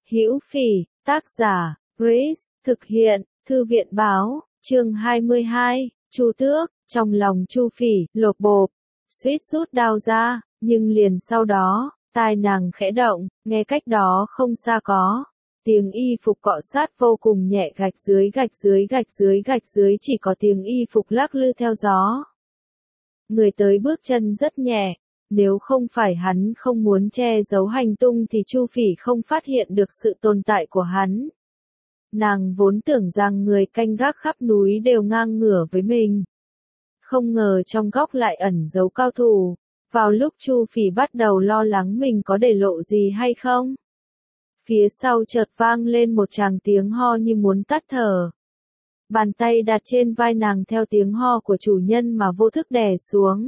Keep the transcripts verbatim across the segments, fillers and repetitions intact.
Hữu Phỉ, tác giả, Grace, thực hiện, Thư viện báo, chương hai mươi hai, Chu Tước, trong lòng Chu Phỉ, lột bộp, suýt rút đao ra, nhưng liền sau đó, tai nàng khẽ động, nghe cách đó không xa có tiếng y phục cọ sát vô cùng nhẹ gạch dưới gạch dưới gạch dưới gạch dưới chỉ có tiếng y phục lắc lư theo gió. Người tới bước chân rất nhẹ, nếu không phải hắn không muốn che giấu hành tung thì Chu Phỉ không phát hiện được sự tồn tại của hắn. Nàng vốn tưởng rằng người canh gác khắp núi đều ngang ngửa với mình. Không ngờ trong góc lại ẩn giấu cao thủ. Vào lúc Chu Phỉ bắt đầu lo lắng mình có để lộ gì hay không, phía sau chợt vang lên một tràng tiếng ho như muốn tắt thở. Bàn tay đặt trên vai nàng theo tiếng ho của chủ nhân mà vô thức đè xuống.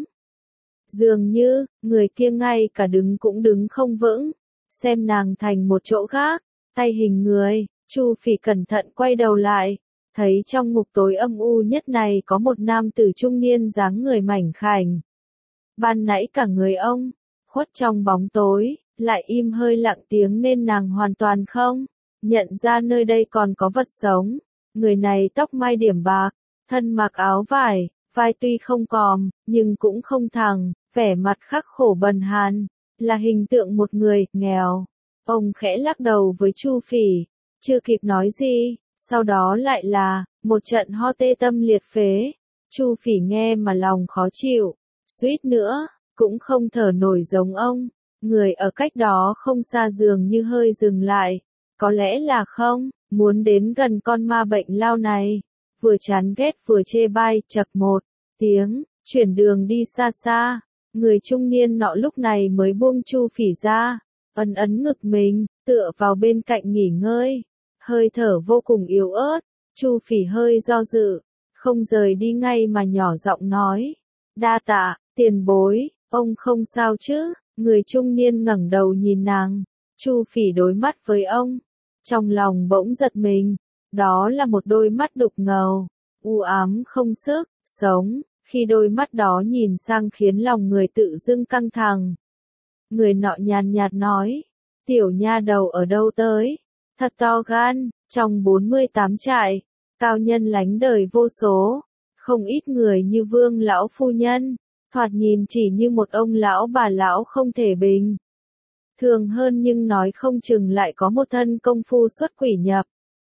Dường như, người kia ngay cả đứng cũng đứng không vững, xem nàng thành một chỗ khác, tay hình người, Chu Phỉ cẩn thận quay đầu lại, thấy trong ngục tối âm u nhất này có một nam tử trung niên dáng người mảnh khảnh. Ban nãy cả người ông, khuất trong bóng tối, lại im hơi lặng tiếng nên nàng hoàn toàn không nhận ra nơi đây còn có vật sống. Người này tóc mai điểm bạc, thân mặc áo vải, vai tuy không còm, nhưng cũng không thẳng, vẻ mặt khắc khổ bần hàn, là hình tượng một người nghèo. Ông khẽ lắc đầu với Chu Phỉ, chưa kịp nói gì, sau đó lại là một trận ho tê tâm liệt phế. Chu Phỉ nghe mà lòng khó chịu, suýt nữa cũng không thở nổi giống ông. Người ở cách đó không xa dường như hơi dừng lại, có lẽ là không muốn đến gần con ma bệnh lao này, vừa chán ghét vừa chê bai. Chậc một tiếng, chuyển đường đi xa xa, người trung niên nọ lúc này mới buông Chu Phỉ ra, ấn ấn ngực mình, tựa vào bên cạnh nghỉ ngơi, hơi thở vô cùng yếu ớt. Chu Phỉ hơi do dự, không rời đi ngay mà nhỏ giọng nói, đa tạ, tiền bối, ông không sao chứ? Người trung niên ngẩng đầu nhìn nàng, Chu Phỉ đối mắt với ông, trong lòng bỗng giật mình, đó là một đôi mắt đục ngầu, u ám không sức sống, khi đôi mắt đó nhìn sang khiến lòng người tự dưng căng thẳng. Người nọ nhàn nhạt nói, tiểu nha đầu ở đâu tới, thật to gan, trong bốn mươi tám trại, cao nhân lánh đời vô số, không ít người như Vương lão phu nhân, thoạt nhìn chỉ như một ông lão bà lão không thể bình thường hơn, nhưng nói không chừng lại có một thân công phu xuất quỷ nhập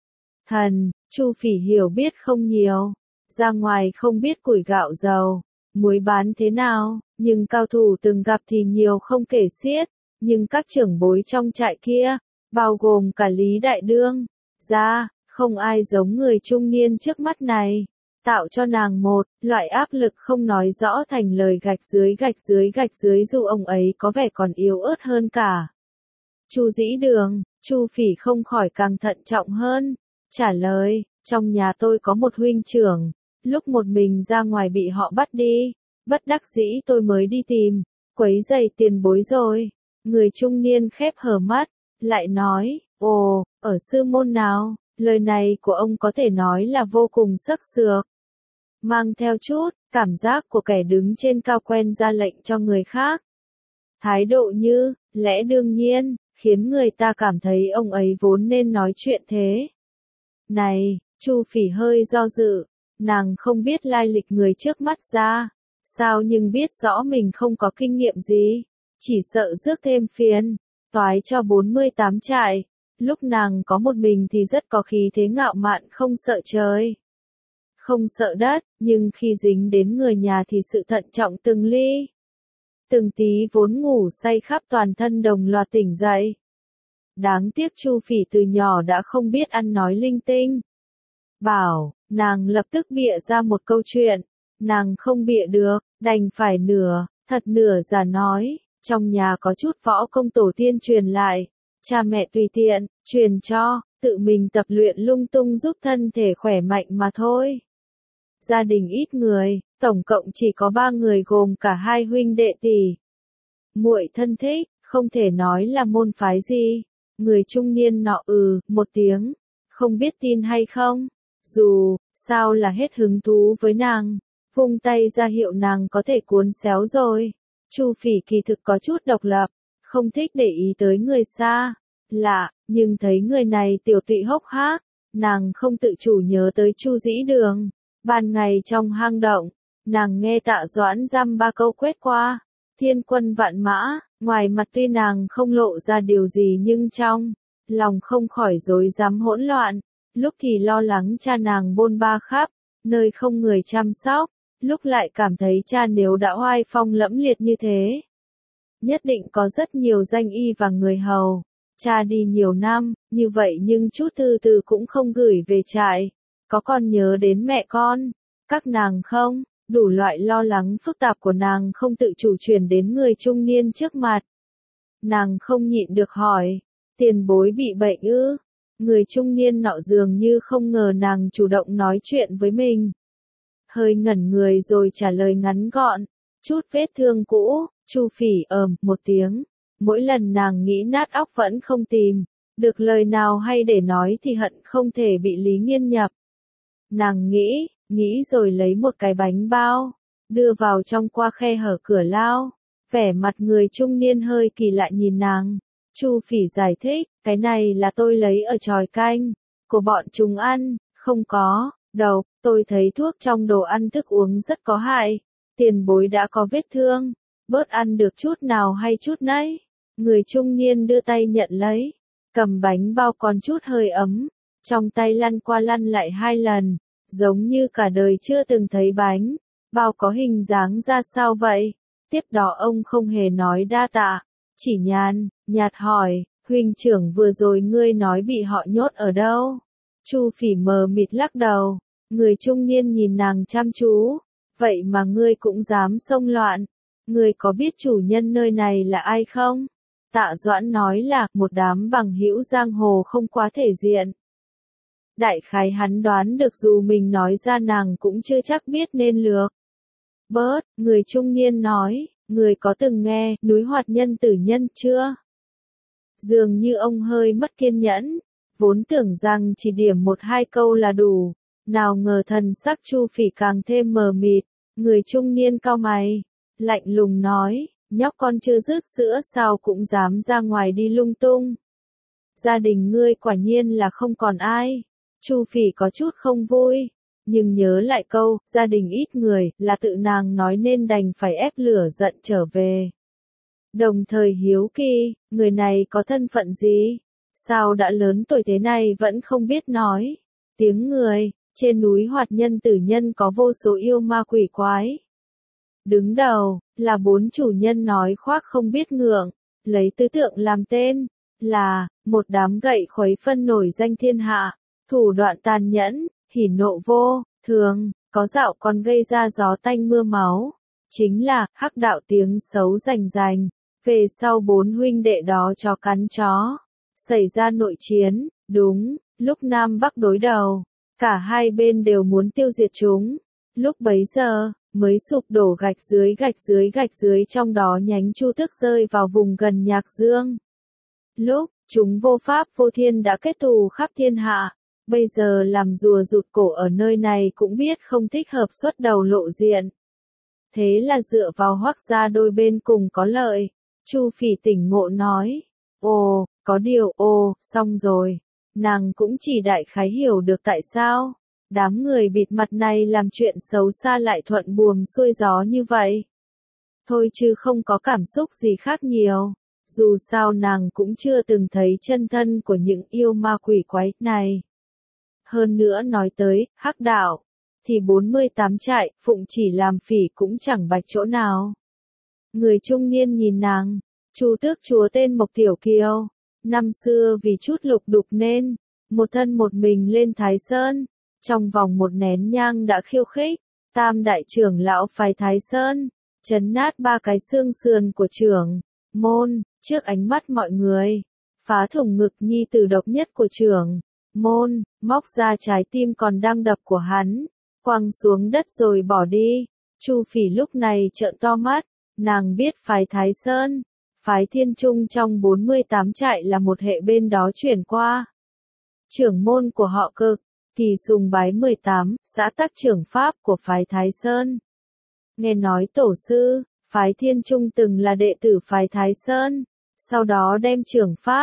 thần. Chu Phỉ hiểu biết không nhiều, ra ngoài không biết củi gạo dầu muối bán thế nào, nhưng cao thủ từng gặp thì nhiều không kể xiết. Nhưng các trưởng bối trong trại kia, bao gồm cả Lý Đại Đương ra, không ai giống người trung niên trước mắt này, tạo cho nàng một loại áp lực không nói rõ thành lời. Gạch dưới gạch dưới gạch dưới dù ông ấy có vẻ còn yếu ớt hơn cả Chu Dĩ Đường. Chu Phỉ không khỏi càng thận trọng hơn, trả lời, trong nhà tôi có một huynh trưởng, lúc một mình ra ngoài bị họ bắt đi, bất đắc dĩ tôi mới đi tìm, quấy rầy tiền bối rồi. Người trung niên khép hờ mắt, lại nói, ồ, ở sư môn nào? Lời này của ông có thể nói là vô cùng sắc sược, mang theo chút cảm giác của kẻ đứng trên cao quen ra lệnh cho người khác. Thái độ như lẽ đương nhiên, khiến người ta cảm thấy ông ấy vốn nên nói chuyện thế này. Chu Phỉ hơi do dự, nàng không biết lai lịch người trước mắt ra sao, nhưng biết rõ mình không có kinh nghiệm gì, chỉ sợ rước thêm phiền toái cho bốn mươi tám trại. Lúc nàng có một mình thì rất có khí thế ngạo mạn, không sợ trời, không sợ đất, nhưng khi dính đến người nhà thì sự thận trọng từng ly từng tí, vốn ngủ say khắp toàn thân đồng loạt tỉnh dậy. Đáng tiếc Chu Phỉ từ nhỏ đã không biết ăn nói linh tinh. Bảo, nàng lập tức bịa ra một câu chuyện, nàng không bịa được, đành phải nửa thật nửa giả nói, trong nhà có chút võ công tổ tiên truyền lại, cha mẹ tùy tiện truyền cho, tự mình tập luyện lung tung giúp thân thể khỏe mạnh mà thôi. Gia đình ít người, tổng cộng chỉ có ba người gồm cả hai huynh đệ tỷ muội thân thích, không thể nói là môn phái gì. Người trung niên nọ ừ một tiếng, không biết tin hay không, dù sao là hết hứng thú với nàng, vung tay ra hiệu nàng có thể cuốn xéo rồi. Chu Phỉ kỳ thực có chút độc lập, không thích để ý tới người xa Lạ, nhưng thấy người này tiểu tụy hốc hác, nàng không tự chủ nhớ tới Chu Dĩ Đường. Ban ngày trong hang động, nàng nghe Tạ Doãn dăm ba câu quét qua, thiên quân vạn mã, ngoài mặt tuy nàng không lộ ra điều gì nhưng trong lòng không khỏi rối rắm hỗn loạn, lúc thì lo lắng cha nàng bôn ba khắp nơi không người chăm sóc, lúc lại cảm thấy cha nếu đã oai phong lẫm liệt như thế, nhất định có rất nhiều danh y và người hầu. Cha đi nhiều năm, như vậy nhưng chút từ từ cũng không gửi về trại. Có còn nhớ đến mẹ con, các nàng không? Đủ loại lo lắng phức tạp của nàng không tự chủ truyền đến người trung niên trước mặt. Nàng không nhịn được hỏi, tiền bối bị bệnh ư? Người trung niên nọ dường như không ngờ nàng chủ động nói chuyện với mình. Hơi ngẩn người rồi trả lời ngắn gọn, chút vết thương cũ. Chu Phỉ ờm một tiếng. Mỗi lần nàng nghĩ nát óc vẫn không tìm được lời nào hay để nói thì hận không thể bị Lý Nghiên nhập. Nàng nghĩ, nghĩ rồi lấy một cái bánh bao, đưa vào trong qua khe hở cửa lao. Vẻ mặt người trung niên hơi kỳ lạ nhìn nàng. Chu Phỉ giải thích, cái này là tôi lấy ở chòi canh của bọn chúng ăn, không có độc, tôi thấy thuốc trong đồ ăn thức uống rất có hại. Tiền bối đã có vết thương, bớt ăn được chút nào hay chút nấy. Người trung niên đưa tay nhận lấy, cầm bánh bao còn chút hơi ấm, trong tay lăn qua lăn lại hai lần, giống như cả đời chưa từng thấy bánh bao có hình dáng ra sao vậy. Tiếp đó ông không hề nói đa tạ, chỉ nhàn nhạt hỏi, huynh trưởng vừa rồi ngươi nói bị họ nhốt ở đâu? Chu Phỉ mờ mịt lắc đầu. Người trung niên nhìn nàng chăm chú, vậy mà ngươi cũng dám xông loạn, ngươi có biết chủ nhân nơi này là ai không? Tạ Doãn nói là một đám bằng hữu giang hồ không quá thể diện. Đại khái hắn đoán được dù mình nói ra nàng cũng chưa chắc biết nên lược. Bớt, người trung niên nói, người có từng nghe núi Hoạt Nhân Tử Nhân chưa? Dường như ông hơi mất kiên nhẫn, vốn tưởng rằng chỉ điểm một hai câu là đủ, nào ngờ thần sắc Chu Phỉ càng thêm mờ mịt. Người trung niên cau mày, lạnh lùng nói, nhóc con chưa dứt sữa sao cũng dám ra ngoài đi lung tung. Gia đình ngươi quả nhiên là không còn ai. Chu Phỉ có chút không vui, nhưng nhớ lại câu, gia đình ít người, là tự nàng nói nên đành phải ép lửa giận trở về. Đồng thời hiếu kỳ, người này có thân phận gì? Sao đã lớn tuổi thế này vẫn không biết nói? Tiếng người, trên núi Hoạt Nhân Tử Nhân có vô số yêu ma quỷ quái. Đứng đầu, là bốn chủ nhân nói khoác không biết ngượng, lấy tứ tượng làm tên, là, một đám gậy khuấy phân nổi danh thiên hạ, thủ đoạn tàn nhẫn, hỉ nộ vô thường, có dạo còn gây ra gió tanh mưa máu. Chính là, hắc đạo tiếng xấu rành rành, về sau bốn huynh đệ đó chó cắn chó. Xảy ra nội chiến, đúng, lúc Nam Bắc đối đầu, cả hai bên đều muốn tiêu diệt chúng. Lúc bấy giờ, mới sụp đổ gạch dưới gạch dưới gạch dưới trong đó nhánh Chu Tước rơi vào vùng gần Nhạc Dương. Lúc, chúng vô pháp vô thiên đã kết thù khắp thiên hạ, bây giờ làm rùa rụt cổ ở nơi này cũng biết không thích hợp xuất đầu lộ diện. Thế là dựa vào Hoắc gia đôi bên cùng có lợi. Chu Phỉ tỉnh ngộ nói, ồ, có điều, ồ, xong rồi. Nàng cũng chỉ đại khái hiểu được tại sao đám người bịt mặt này làm chuyện xấu xa lại thuận buồm xuôi gió như vậy. Thôi chứ không có cảm xúc gì khác nhiều. Dù sao nàng cũng chưa từng thấy chân thân của những yêu ma quỷ quái này. Hơn nữa nói tới, hắc đạo, thì bốn mươi tám trại, phụng chỉ làm phỉ cũng chẳng bạch chỗ nào. Người trung niên nhìn nàng, Chu Tước chúa tên Mộc Tiểu Kiều, năm xưa vì chút lục đục nên, một thân một mình lên Thái Sơn, trong vòng một nén nhang đã khiêu khích, tam đại trưởng lão phái Thái Sơn, chấn nát ba cái xương sườn của trưởng môn, trước ánh mắt mọi người, phá thủng ngực nhi tử độc nhất của trưởng môn, móc ra trái tim còn đang đập của hắn, quăng xuống đất rồi bỏ đi. Chu Phỉ lúc này trợn to mắt, nàng biết phái Thái Sơn, phái Thiên Trung trong bốn mươi tám trại là một hệ bên đó chuyển qua. Trưởng môn của họ Cực, Kỳ sùng bái mười tám, xã tắc trưởng pháp của phái Thái Sơn. Nghe nói tổ sư, phái Thiên Trung từng là đệ tử phái Thái Sơn, sau đó đem trưởng pháp,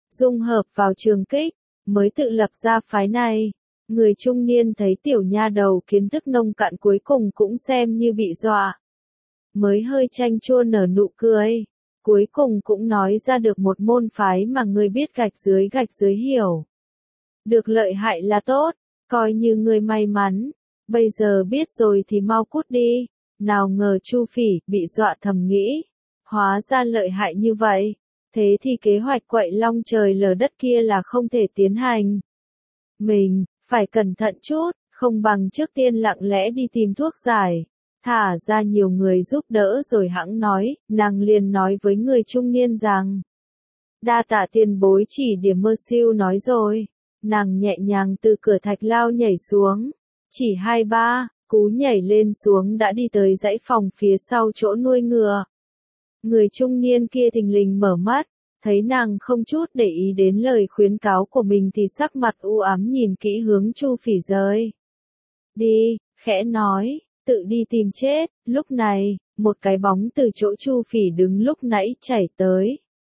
dung hợp vào trường kích, mới tự lập ra phái này. Người trung niên thấy tiểu nha đầu kiến thức nông cạn cuối cùng cũng xem như bị dọa. Mới hơi chanh chua nở nụ cười. Cuối cùng cũng nói ra được một môn phái mà người biết gạch dưới gạch dưới hiểu. Được lợi hại là tốt, coi như người may mắn. Bây giờ biết rồi thì mau cút đi. Nào ngờ Chu Phỉ bị dọa thầm nghĩ. Hóa ra lợi hại như vậy. Thế thì kế hoạch quậy long trời lở đất kia là không thể tiến hành. Mình, phải cẩn thận chút, không bằng trước tiên lặng lẽ đi tìm thuốc giải. Thả ra nhiều người giúp đỡ rồi hẵng nói, nàng liền nói với người trung niên rằng. Đa tạ tiền bối chỉ điểm mơ siêu nói rồi. Nàng nhẹ nhàng từ cửa thạch lao nhảy xuống. Chỉ hai ba, cú nhảy lên xuống đã đi tới dãy phòng phía sau chỗ nuôi ngựa. Người trung niên kia thình lình mở mắt, thấy nàng không chút để ý đến lời khuyến cáo của mình thì sắc mặt u ám nhìn kỹ hướng Chu Phỉ rơi. Đi, khẽ nói, tự đi tìm chết. Lúc này, một cái bóng từ chỗ Chu Phỉ đứng lúc nãy chảy tới.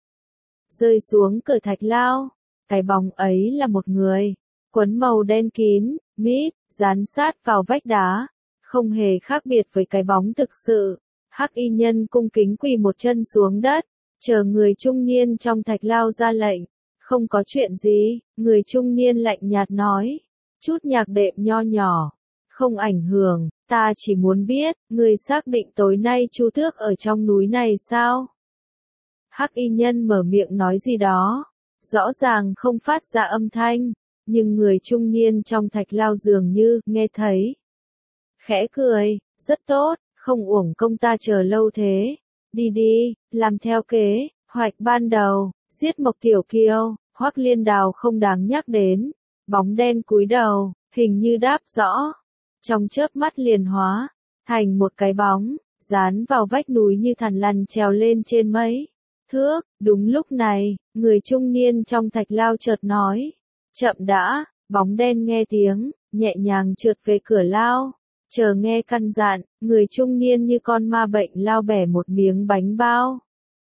Rơi xuống cửa thạch lao, cái bóng ấy là một người, quần màu đen kín, mít, dán sát vào vách đá, không hề khác biệt với cái bóng thực sự. Hắc y nhân cung kính quỳ một chân xuống đất, chờ người trung niên trong thạch lao ra lệnh. Không có chuyện gì, người trung niên lạnh nhạt nói. Chút nhạc đệm nho nhỏ, không ảnh hưởng, ta chỉ muốn biết, người xác định tối nay Chu Tước ở trong núi này sao? Hắc y nhân mở miệng nói gì đó, rõ ràng không phát ra âm thanh, nhưng người trung niên trong thạch lao dường như nghe thấy. Khẽ cười, rất tốt, không uổng công ta chờ lâu thế. Đi đi, làm theo kế hoạch ban đầu, giết Mộc Tiểu Kiêu. Hoắc Liên Đào không đáng nhắc đến. Bóng đen cúi đầu, hình như đáp rõ. Trong chớp mắt liền hóa thành một cái bóng, dán vào vách núi như thằn lằn trèo lên trên mấy thước. Đúng lúc này, người trung niên trong thạch lao chợt nói. Chậm đã, bóng đen nghe tiếng, nhẹ nhàng trượt về cửa lao. Chờ nghe căn dặn, người trung niên như con ma bệnh lao bẻ một miếng bánh bao.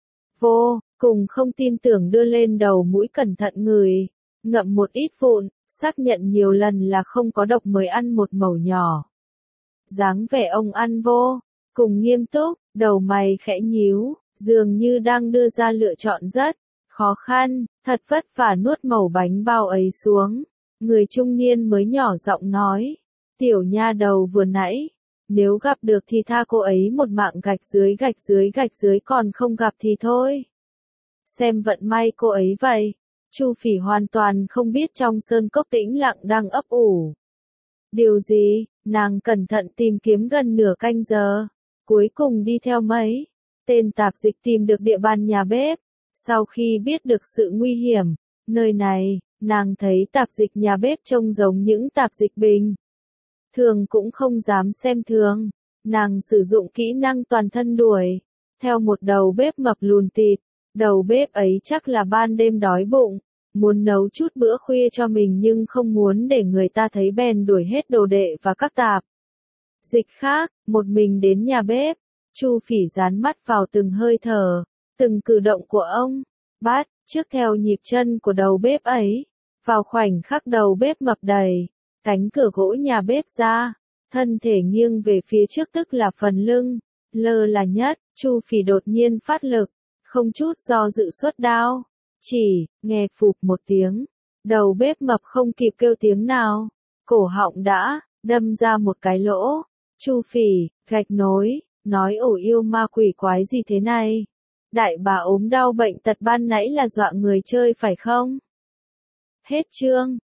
Vô, cùng không tin tưởng đưa lên đầu mũi cẩn thận ngửi, ngậm một ít vụn, xác nhận nhiều lần là không có độc mới ăn một mẩu nhỏ. Dáng vẻ ông ăn vô, cùng nghiêm túc, đầu mày khẽ nhíu, dường như đang đưa ra lựa chọn rất khó khăn, thật vất vả nuốt mẩu bánh bao ấy xuống. Người trung niên mới nhỏ giọng nói. Tiểu nha đầu vừa nãy, nếu gặp được thì tha cô ấy một mạng gạch dưới gạch dưới gạch dưới còn không gặp thì thôi. Xem vận may cô ấy vậy. Chu Phỉ hoàn toàn không biết trong sơn cốc tĩnh lặng đang ấp ủ. Điều gì, nàng cẩn thận tìm kiếm gần nửa canh giờ. Cuối cùng đi theo mấy tên tạp dịch tìm được địa bàn nhà bếp. Sau khi biết được sự nguy hiểm, nơi này, nàng thấy tạp dịch nhà bếp trông giống những tạp dịch bình thường cũng không dám xem thường. Nàng sử dụng kỹ năng toàn thân đuổi theo một đầu bếp mập lùn tịt. Đầu bếp ấy chắc là ban đêm đói bụng, muốn nấu chút bữa khuya cho mình nhưng không muốn để người ta thấy bèn đuổi hết đồ đệ và các tạp dịch khác, một mình đến nhà bếp. Chu Phỉ dán mắt vào từng hơi thở, từng cử động của ông, bắt trước theo nhịp chân của đầu bếp ấy. Vào khoảnh khắc đầu bếp mập đẩy cánh cửa gỗ nhà bếp ra, thân thể nghiêng về phía trước tức là phần lưng, lơ là nhất, Chu Phỉ đột nhiên phát lực, không chút do dự xuất đao, chỉ nghe phụp một tiếng, đầu bếp mập không kịp kêu tiếng nào, cổ họng đã đâm ra một cái lỗ. Chu Phỉ gạch nối, nói ổ yêu ma quỷ quái gì thế này? Đại bà ốm đau bệnh tật ban nãy là dọa người chơi phải không? Hết chương.